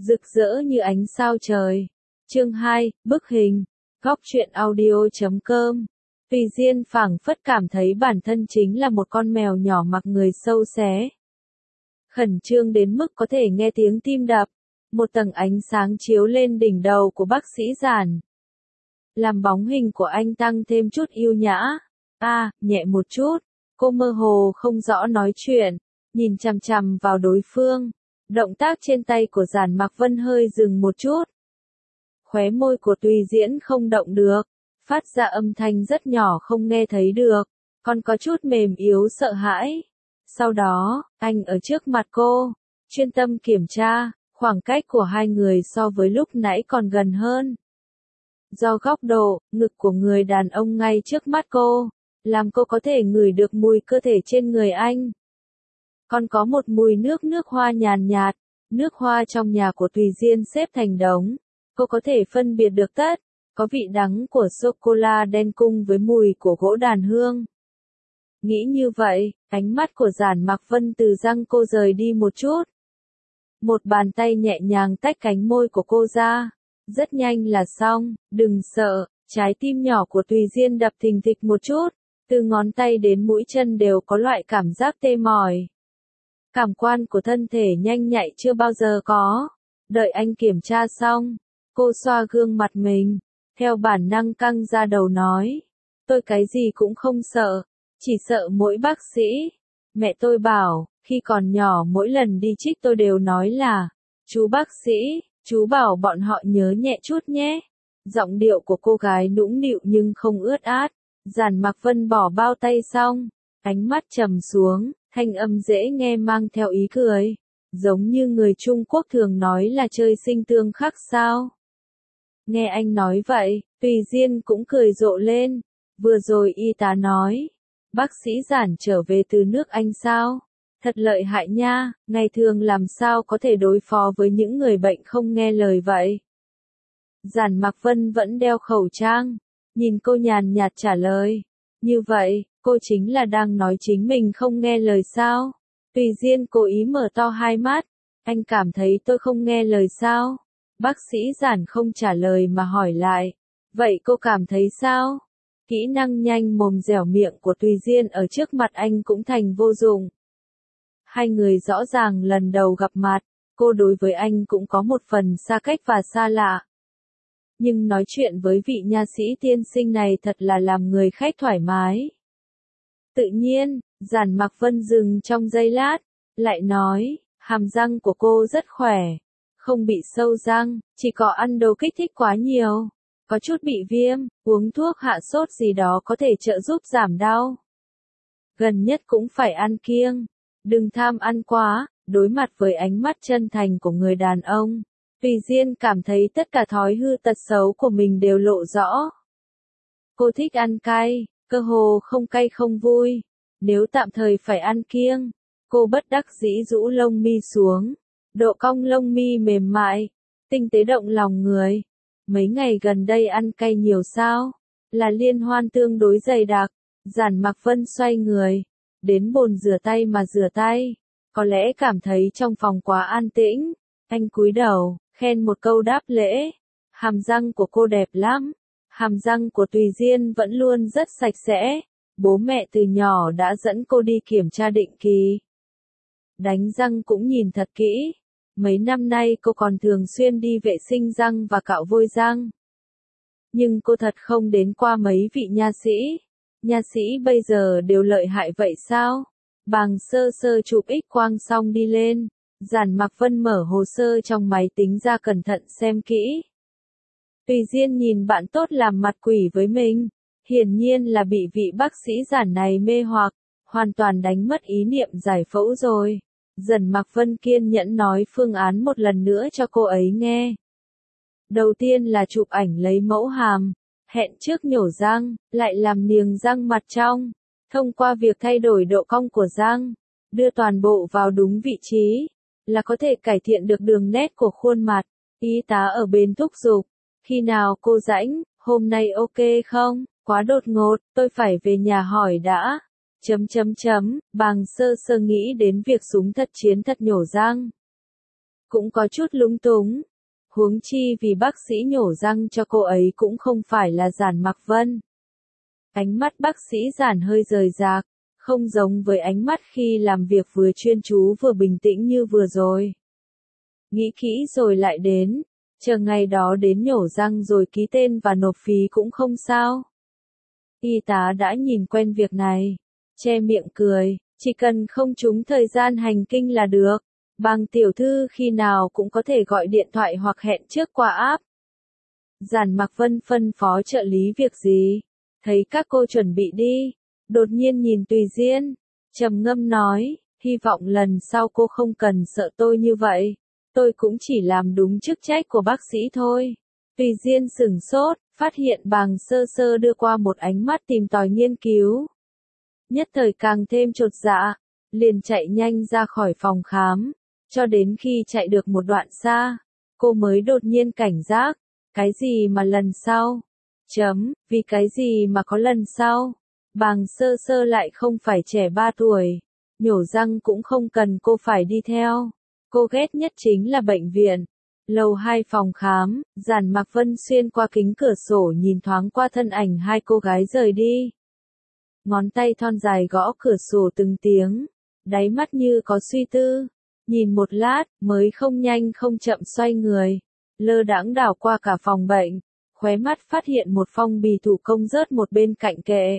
rực rỡ như ánh sao trời. Chương 2, bức hình. Góc truyện audio.com. Tùy Diên phảng phất cảm thấy bản thân chính là một con mèo nhỏ mặc người sâu xé. Khẩn trương đến mức có thể nghe tiếng tim đập. Một tầng ánh sáng chiếu lên đỉnh đầu của bác sĩ Giản. Làm bóng hình của anh tăng thêm chút yêu nhã. Nhẹ một chút. Cô mơ hồ không rõ nói chuyện, nhìn chằm chằm vào đối phương. Động tác trên tay của Giản Mặc Vân hơi dừng một chút. Khóe môi của Tùy Diễn không động được, phát ra âm thanh rất nhỏ không nghe thấy được, còn có chút mềm yếu sợ hãi. Sau đó, anh ở trước mặt cô, chuyên tâm kiểm tra, khoảng cách của hai người so với lúc nãy còn gần hơn. Do góc độ, ngực của người đàn ông ngay trước mắt cô, làm cô có thể ngửi được mùi cơ thể trên người anh. Còn có một mùi nước hoa nhàn nhạt, nước hoa trong nhà của Tùy Diên xếp thành đống. Cô có thể phân biệt được tất, có vị đắng của sô-cô-la đen cùng với mùi của gỗ đàn hương. Nghĩ như vậy, ánh mắt của Giản Mặc Vân từ răng cô rời đi một chút. Một bàn tay nhẹ nhàng tách cánh môi của cô ra. Rất nhanh là xong, đừng sợ, trái tim nhỏ của Tùy Diên đập thình thịch một chút, từ ngón tay đến mũi chân đều có loại cảm giác tê mỏi. Cảm quan của thân thể nhanh nhạy chưa bao giờ có. Đợi anh kiểm tra xong, cô xoa gương mặt mình, theo bản năng căng ra đầu nói, tôi cái gì cũng không sợ, chỉ sợ mỗi bác sĩ. Mẹ tôi bảo, khi còn nhỏ mỗi lần đi trích tôi đều nói là, chú bác sĩ, chú bảo bọn họ nhớ nhẹ chút nhé. Giọng điệu của cô gái nũng nịu nhưng không ướt át. Giản Mặc Vân bỏ bao tay xong, ánh mắt trầm xuống, thanh âm dễ nghe mang theo ý cười, giống như người Trung Quốc thường nói là trời sinh tương khắc sao. Nghe anh nói vậy, Tùy Diên cũng cười rộ lên. Vừa rồi y tá nói, bác sĩ Giản trở về từ nước Anh sao? Thật lợi hại nha, ngày thường làm sao có thể đối phó với những người bệnh không nghe lời vậy? Giản Mặc Vân vẫn đeo khẩu trang, nhìn cô nhàn nhạt trả lời. Như vậy, cô chính là đang nói chính mình không nghe lời sao? Tùy Diên cố ý mở to hai mắt. Anh cảm thấy tôi không nghe lời sao? Bác sĩ Giản không trả lời mà hỏi lại. Vậy cô cảm thấy sao? Kỹ năng nhanh mồm dẻo miệng của Tùy Diên ở trước mặt anh cũng thành vô dụng. Hai người rõ ràng lần đầu gặp mặt, cô đối với anh cũng có một phần xa cách và xa lạ. Nhưng nói chuyện với vị nha sĩ tiên sinh này thật là làm người khách thoải mái. Tự nhiên, Giản Mặc Vân dừng trong giây lát, lại nói, hàm răng của cô rất khỏe, không bị sâu răng, chỉ có ăn đồ kích thích quá nhiều, có chút bị viêm, uống thuốc hạ sốt gì đó có thể trợ giúp giảm đau. Gần nhất cũng phải ăn kiêng, đừng tham ăn quá. Đối mặt với ánh mắt chân thành của người đàn ông, Tùy Diên cảm thấy tất cả thói hư tật xấu của mình đều lộ rõ. Cô thích ăn cay, cơ hồ không cay không vui. Nếu tạm thời phải ăn kiêng, cô bất đắc dĩ rũ lông mi xuống. Độ cong lông mi mềm mại, tinh tế động lòng người. Mấy ngày gần đây ăn cay nhiều sao? Là liên hoan tương đối dày đặc. Giản Mặc Vân xoay người, đến bồn rửa tay mà rửa tay. Có lẽ cảm thấy trong phòng quá an tĩnh. Anh cúi đầu, khen một câu đáp lễ. Hàm răng của cô đẹp lắm. Hàm răng của Tùy Diên vẫn luôn rất sạch sẽ. Bố mẹ từ nhỏ đã dẫn cô đi kiểm tra định kỳ. Đánh răng cũng nhìn thật kỹ. Mấy năm nay cô còn thường xuyên đi vệ sinh răng và cạo vôi răng. Nhưng cô thật không đến qua mấy vị nha sĩ. Nha sĩ bây giờ đều lợi hại vậy sao? Bàng sơ sơ chụp X-quang xong đi lên. Giản Mặc Vân mở hồ sơ trong máy tính ra cẩn thận xem kỹ. Tùy Diên nhìn bạn tốt làm mặt quỷ với mình. Hiển nhiên là bị vị bác sĩ Giản này mê hoặc, hoàn toàn đánh mất ý niệm giải phẫu rồi. Giản Mặc Vân kiên nhẫn nói phương án một lần nữa cho cô ấy nghe. Đầu tiên là chụp ảnh lấy mẫu hàm, hẹn trước nhổ răng, lại làm niềng răng mặt trong. Thông qua việc thay đổi độ cong của răng, đưa toàn bộ vào đúng vị trí, là có thể cải thiện được đường nét của khuôn mặt. Y tá ở bên thúc giục. Khi nào cô rảnh, hôm nay ok không? Quá đột ngột, tôi phải về nhà hỏi đã. Bàng sơ sơ nghĩ đến việc súng thật chiến thật nhổ răng. cũng có chút lúng túng. Huống chi vì bác sĩ nhổ răng cho cô ấy cũng không phải là Giản Mặc Vân. Ánh mắt bác sĩ Giản hơi rời rạc, không giống với ánh mắt khi làm việc vừa chuyên chú vừa bình tĩnh như vừa rồi. Nghĩ kỹ rồi lại đến, chờ ngày đó đến nhổ răng rồi ký tên và nộp phí cũng không sao. Y tá đã nhìn quen việc này, che miệng cười, chỉ cần không trúng thời gian hành kinh là được. Bàng tiểu thư khi nào cũng có thể gọi điện thoại hoặc hẹn trước qua app. Giản Mặc Vân phân phó trợ lý việc gì? Thấy các cô chuẩn bị đi, đột nhiên nhìn Tùy Diên, trầm ngâm nói, hy vọng lần sau cô không cần sợ tôi như vậy. Tôi cũng chỉ làm đúng chức trách của bác sĩ thôi. Tùy Diên sửng sốt, phát hiện Bàng Sơ Sơ đưa qua một ánh mắt tìm tòi nghiên cứu. Nhất thời càng thêm chột dạ, liền chạy nhanh ra khỏi phòng khám. Cho đến khi chạy được một đoạn xa, cô mới đột nhiên cảnh giác. Cái gì mà lần sau? Vì cái gì mà có lần sau? Bàng Sơ Sơ lại không phải trẻ 3 tuổi. Nhổ răng cũng không cần cô phải đi theo. Cô ghét nhất chính là bệnh viện. Lầu 2 phòng khám, Giản Mặc Vân xuyên qua kính cửa sổ nhìn thoáng qua thân ảnh hai cô gái rời đi. Ngón tay thon dài gõ cửa sổ từng tiếng, đáy mắt như có suy tư. Nhìn một lát, mới không nhanh không chậm xoay người, lơ đãng đảo qua cả phòng bệnh, khóe mắt phát hiện một phong bì thủ công rớt một bên cạnh kệ.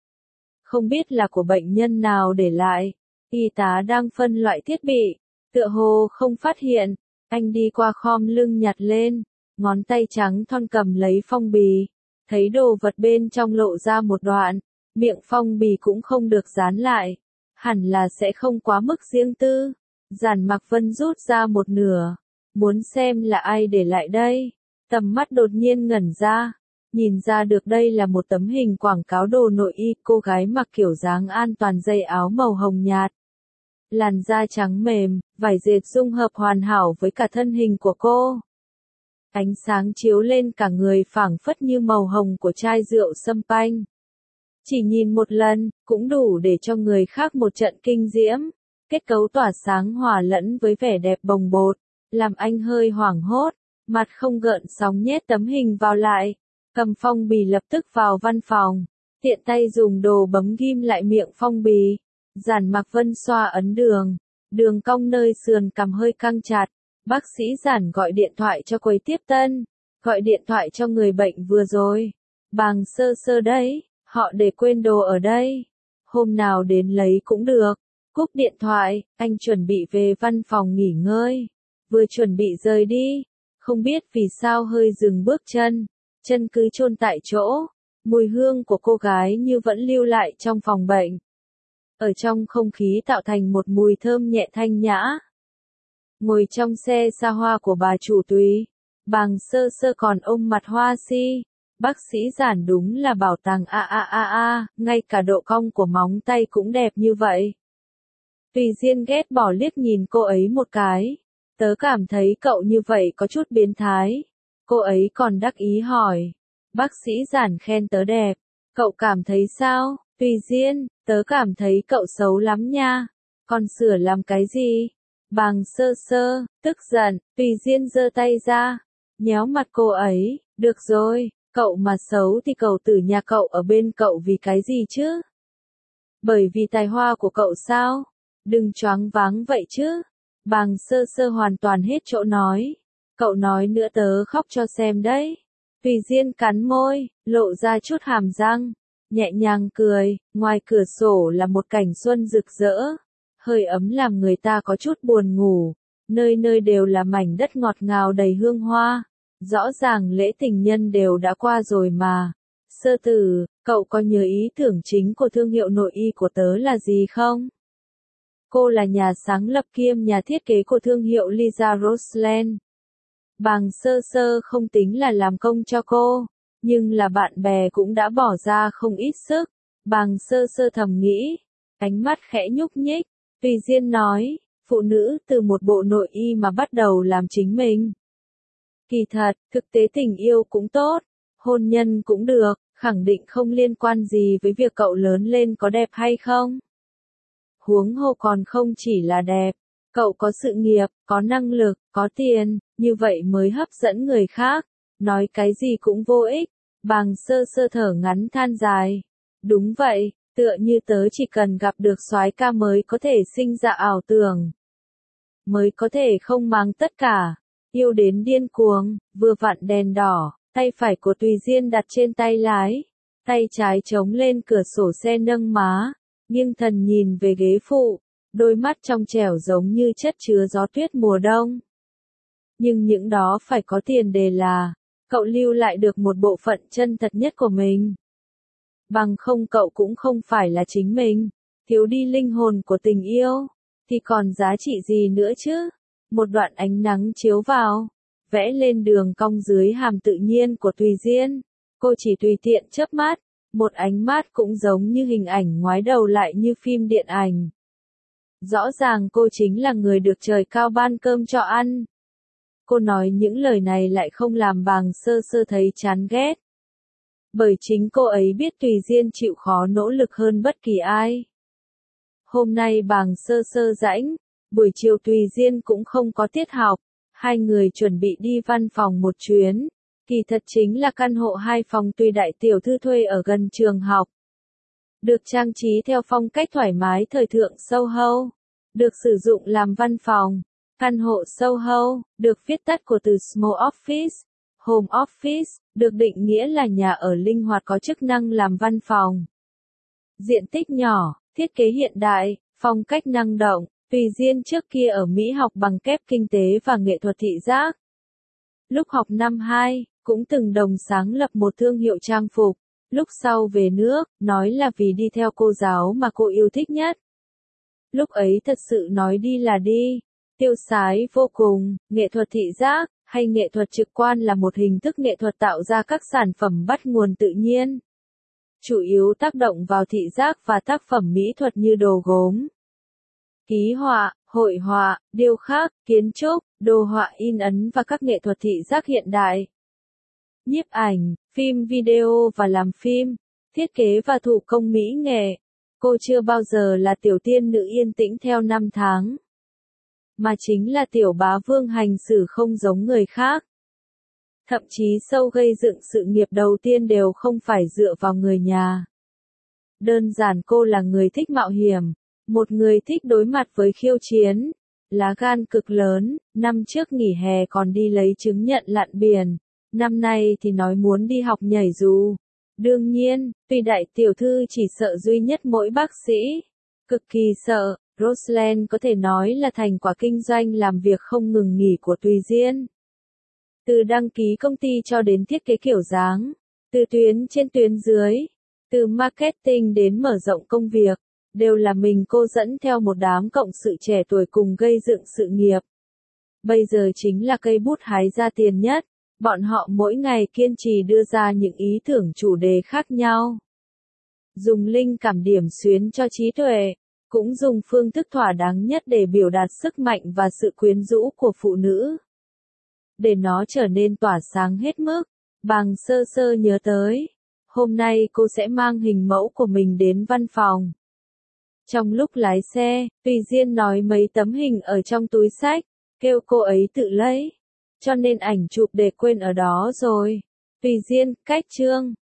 Không biết là của bệnh nhân nào để lại, y tá đang phân loại thiết bị, tựa hồ không phát hiện, anh đi qua khom lưng nhặt lên, ngón tay trắng thon cầm lấy phong bì, thấy đồ vật bên trong lộ ra một đoạn, miệng phong bì cũng không được dán lại, hẳn là sẽ không quá mức riêng tư. Giản Mặc Vân rút ra một nửa, muốn xem là ai để lại đây, tầm mắt đột nhiên ngẩn ra, nhìn ra được đây là một tấm hình quảng cáo đồ nội y, cô gái mặc kiểu dáng an toàn dây áo màu hồng nhạt. Làn da trắng mềm, vải dệt dung hợp hoàn hảo với cả thân hình của cô. Ánh sáng chiếu lên cả người phảng phất như màu hồng của chai rượu sâm panh. Chỉ nhìn một lần, cũng đủ để cho người khác một trận kinh diễm. Kết cấu tỏa sáng hòa lẫn với vẻ đẹp bồng bột, làm anh hơi hoảng hốt, mặt không gợn sóng nhét tấm hình vào lại, cầm phong bì lập tức vào văn phòng, tiện tay dùng đồ bấm ghim lại miệng phong bì. Giản Mặc Vân xoa ấn đường cong nơi sườn cằm hơi căng chặt, bác sĩ Giản gọi điện thoại cho quầy tiếp tân, gọi điện thoại cho người bệnh vừa rồi. Bàng Sơ Sơ đấy, họ để quên đồ ở đây, hôm nào đến lấy cũng được. Cúp điện thoại, anh chuẩn bị về văn phòng nghỉ ngơi. Vừa chuẩn bị rời đi, không biết vì sao hơi dừng bước chân cứ chôn tại chỗ. Mùi hương của cô gái như vẫn lưu lại trong phòng bệnh. Ở trong không khí tạo thành một mùi thơm nhẹ thanh nhã. Ngồi trong xe xa hoa của bà chủ Tùy, Bàng Sơ Sơ còn ôm mặt hoa si. Bác sĩ Giản đúng là bảo tàng ngay cả độ cong của móng tay cũng đẹp như vậy. Tùy Diên ghét bỏ liếc nhìn cô ấy một cái. Tớ cảm thấy cậu như vậy có chút biến thái. Cô ấy còn đắc ý hỏi. Bác sĩ Giản khen tớ đẹp. Cậu cảm thấy sao? Tùy Diên, tớ cảm thấy cậu xấu lắm nha. Còn sửa làm cái gì? Bàng Sơ Sơ, tức giận, Tùy Diên giơ tay ra. Nhéo mặt cô ấy. Được rồi, cậu mà xấu thì cậu tử nhà cậu ở bên cậu vì cái gì chứ? Bởi vì tài hoa của cậu sao? Đừng choáng váng vậy chứ. Bàng Sơ Sơ hoàn toàn hết chỗ nói. Cậu nói nữa tớ khóc cho xem đấy. Tùy Diên cắn môi, lộ ra chút hàm răng, nhẹ nhàng cười, ngoài cửa sổ là một cảnh xuân rực rỡ. Hơi ấm làm người ta có chút buồn ngủ, nơi nơi đều là mảnh đất ngọt ngào đầy hương hoa. Rõ ràng lễ tình nhân đều đã qua rồi mà. Sơ Tử, cậu có nhớ ý tưởng chính của thương hiệu nội y của tớ là gì không? Cô là nhà sáng lập kiêm nhà thiết kế của thương hiệu Lisa Rosland. Bàng Sơ Sơ không tính là làm công cho cô, nhưng là bạn bè cũng đã bỏ ra không ít sức. Bàng Sơ Sơ thầm nghĩ, ánh mắt khẽ nhúc nhích. Tùy Diên nói, phụ nữ từ một bộ nội y mà bắt đầu làm chính mình. Kỳ thật, thực tế tình yêu cũng tốt, hôn nhân cũng được, khẳng định không liên quan gì với việc cậu lớn lên có đẹp hay không. Huống hồ còn không chỉ là đẹp, Cậu có sự nghiệp, có năng lực, có tiền, như vậy mới hấp dẫn người khác. Nói cái gì cũng vô ích. Bàng Sơ Sơ thở ngắn than dài. Đúng vậy, tựa như tớ chỉ cần gặp được soái ca mới có thể sinh ra ảo tưởng. Mới có thể không màng tất cả. Yêu đến điên cuồng, vừa vặn đèn đỏ, tay phải của Tùy Diên đặt trên tay lái. Tay trái chống lên cửa sổ xe nâng má, nghiêng thần nhìn về ghế phụ, đôi mắt trong trẻo giống như chất chứa gió tuyết mùa đông. Nhưng những đó phải có tiền đề là, cậu lưu lại được một bộ phận chân thật nhất của mình. Bằng không cậu cũng không phải là chính mình, thiếu đi linh hồn của tình yêu, thì còn giá trị gì nữa chứ? Một đoạn ánh nắng chiếu vào, vẽ lên đường cong dưới hàm tự nhiên của Tùy Diên. Cô chỉ tùy tiện chớp mắt, một ánh mắt cũng giống như hình ảnh ngoái đầu lại như phim điện ảnh. Rõ ràng cô chính là người được trời cao ban cơm cho ăn. Cô nói những lời này lại không làm Bàng Sơ Sơ thấy chán ghét. Bởi chính cô ấy biết Tùy Diên chịu khó nỗ lực hơn bất kỳ ai. Hôm nay Bàng Sơ Sơ rãnh, buổi chiều Tùy Diên cũng không có tiết học, hai người chuẩn bị đi văn phòng một chuyến. Kỳ thật chính là căn hộ 2 phòng Tùy đại tiểu thư thuê ở gần trường học. Được trang trí theo phong cách thoải mái thời thượng Soho. Được sử dụng làm văn phòng. Căn hộ Soho, được viết tắt của từ Small Office, Home Office, được định nghĩa là nhà ở linh hoạt có chức năng làm văn phòng. Diện tích nhỏ, thiết kế hiện đại, phong cách năng động. Tùy Diên trước kia ở Mỹ học bằng kép kinh tế và nghệ thuật thị giác. Lúc học năm 2, cũng từng đồng sáng lập một thương hiệu trang phục. Lúc sau về nước, nói là vì đi theo cô giáo mà cô yêu thích nhất. Lúc ấy thật sự nói đi là đi. Tiêu sái vô cùng, nghệ thuật thị giác, hay nghệ thuật trực quan là một hình thức nghệ thuật tạo ra các sản phẩm bắt nguồn tự nhiên. Chủ yếu tác động vào thị giác và tác phẩm mỹ thuật như đồ gốm, ký họa, hội họa, điêu khắc, kiến trúc, đồ họa in ấn và các nghệ thuật thị giác hiện đại. Nhiếp ảnh, phim video và làm phim, thiết kế và thủ công mỹ nghệ. Cô chưa bao giờ là tiểu tiên nữ yên tĩnh theo năm tháng. Mà chính là tiểu bá vương hành xử không giống người khác. Thậm chí sâu gây dựng sự nghiệp đầu tiên đều không phải dựa vào người nhà. Đơn giản cô là người thích mạo hiểm, một người thích đối mặt với khiêu chiến, lá gan cực lớn, năm trước nghỉ hè còn đi lấy chứng nhận lặn biển, năm nay thì nói muốn đi học nhảy dù. Đương nhiên, Tùy đại tiểu thư chỉ sợ duy nhất mỗi bác sĩ, cực kỳ sợ. Roseland có thể nói là thành quả kinh doanh làm việc không ngừng nghỉ của Tùy Diên. Từ đăng ký công ty cho đến thiết kế kiểu dáng, từ tuyến trên tuyến dưới, từ marketing đến mở rộng công việc, đều là mình cô dẫn theo một đám cộng sự trẻ tuổi cùng gây dựng sự nghiệp. Bây giờ chính là cây bút hái ra tiền nhất, bọn họ mỗi ngày kiên trì đưa ra những ý tưởng chủ đề khác nhau. Dùng linh cảm điểm xuyến cho trí tuệ. Cũng dùng phương thức thỏa đáng nhất để biểu đạt sức mạnh và sự quyến rũ của phụ nữ. Để nó trở nên tỏa sáng hết mức, Bàng Sơ Sơ nhớ tới. Hôm nay cô sẽ mang hình mẫu của mình đến văn phòng. Trong lúc lái xe, Tùy Diên nói mấy tấm hình ở trong túi xách, kêu cô ấy tự lấy. Cho nên ảnh chụp để quên ở đó rồi. Tùy Diên, cách chương.